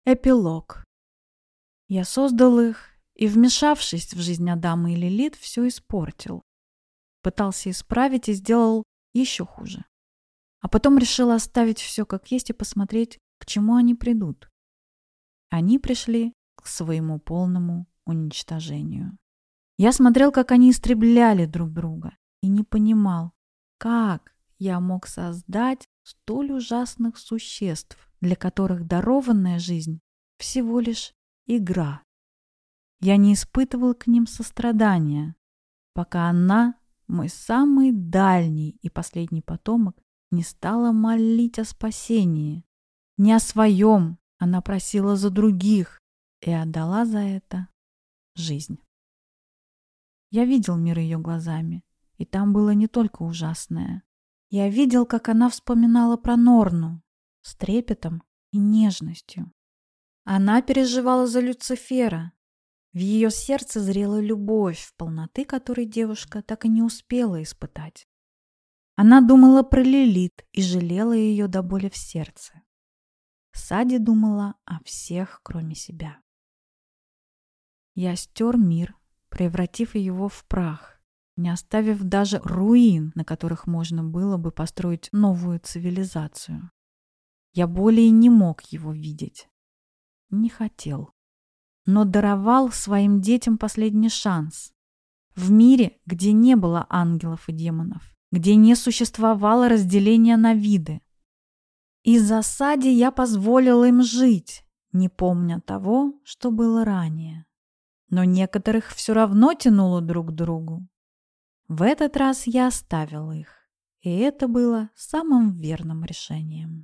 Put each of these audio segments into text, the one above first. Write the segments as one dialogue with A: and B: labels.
A: Эпилог. Я создал их и, вмешавшись в жизнь Адама и Лилит, все испортил. Пытался исправить и сделал еще хуже. А потом решил оставить все как есть и посмотреть, к чему они придут. Они пришли к своему полному уничтожению. Я смотрел, как они истребляли друг друга, и не понимал, как я мог создать столь ужасных существ, для которых дарованная жизнь всего лишь игра. Я не испытывал к ним сострадания, пока она, мой самый дальний и последний потомок, не стала молить о спасении. Не о своем, она просила за других и отдала за это жизнь. Я видел мир ее глазами, и там было не только ужасное. Я видел, как она вспоминала про Норну с трепетом и нежностью. Она переживала за Люцифера. В ее сердце зрела любовь, полноты которой девушка так и не успела испытать. Она думала про Лилит и жалела ее до боли в сердце. Сади думала о всех, кроме себя. Я стер мир, превратив его в прах, не оставив даже руин, на которых можно было бы построить новую цивилизацию. Я более не мог его видеть. Не хотел. Но даровал своим детям последний шанс. В мире, где не было ангелов и демонов, где не существовало разделения на виды. Из-за Сади я позволил им жить, не помня того, что было ранее. Но некоторых все равно тянуло друг к другу. В этот раз я оставил их, и это было самым верным решением.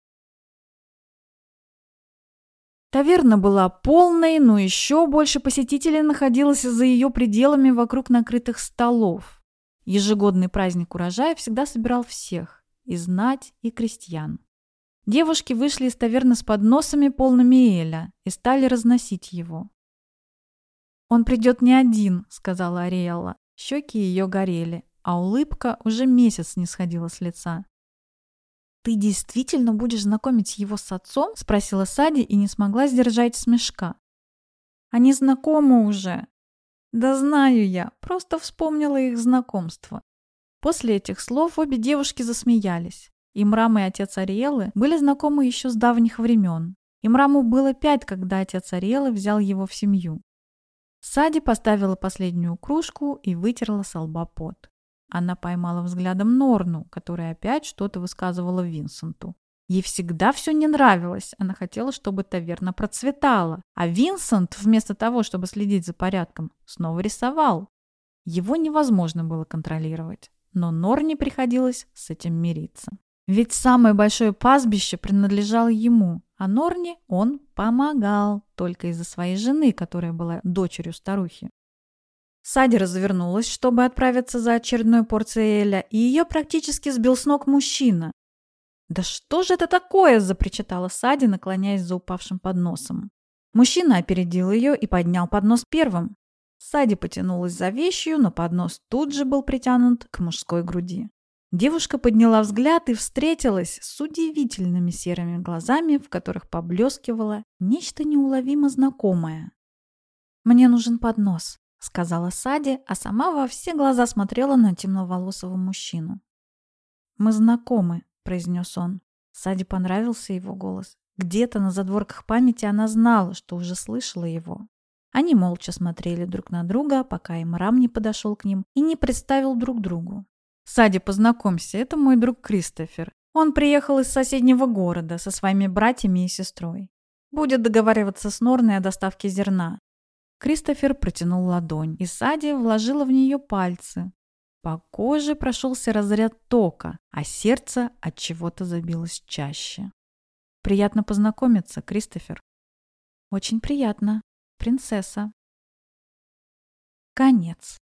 A: Таверна была полной, но еще больше посетителей находилось за ее пределами вокруг накрытых столов. Ежегодный праздник урожая всегда собирал всех, и знать, и крестьян. Девушки вышли из таверны с подносами, полными эля, и стали разносить его. «Он придет не один», — сказала Ариэлла. Щеки ее горели, а улыбка уже месяц не сходила с лица. «Ты действительно будешь знакомить его с отцом?» — спросила Сади и не смогла сдержать смешка. «Они знакомы уже». «Да знаю я, просто вспомнила их знакомство». После этих слов обе девушки засмеялись. Имрам и отец Ариэллы были знакомы еще с давних времен. Имраму было 5, когда отец Ариэллы взял его в семью. Сади поставила последнюю кружку и вытерла со лба пот. Она поймала взглядом Норну, которая опять что-то высказывала Винсенту. Ей всегда все не нравилось. Она хотела, чтобы таверна процветала. А Винсент, вместо того, чтобы следить за порядком, снова рисовал. Его невозможно было контролировать. Но Норне приходилось с этим мириться. Ведь самое большое пастбище принадлежало ему, а Норне он помогал только из-за своей жены, которая была дочерью старухи. Сади развернулась, чтобы отправиться за очередной порцией эля, и ее практически сбил с ног мужчина. «Да что же это такое?» – запричитала Сади, наклоняясь за упавшим подносом. Мужчина опередил ее и поднял поднос первым. Сади потянулась за вещью, но поднос тут же был притянут к мужской груди. Девушка подняла взгляд и встретилась с удивительными серыми глазами, в которых поблескивало нечто неуловимо знакомое. «Мне нужен поднос», — сказала Сади, а сама во все глаза смотрела на темноволосого мужчину. «Мы знакомы», — произнес он. Сади понравился его голос. Где-то на задворках памяти она знала, что уже слышала его. Они молча смотрели друг на друга, пока Имрам не подошел к ним и не представил друг другу. «Сади, познакомься, это мой друг Кристофер. Он приехал из соседнего города со своими братьями и сестрой. Будет договариваться с Норной о доставке зерна». Кристофер протянул ладонь, и Сади вложила в нее пальцы. По коже прошелся разряд тока, а сердце от чего-то забилось чаще. «Приятно познакомиться, Кристофер». «Очень приятно, принцесса». Конец.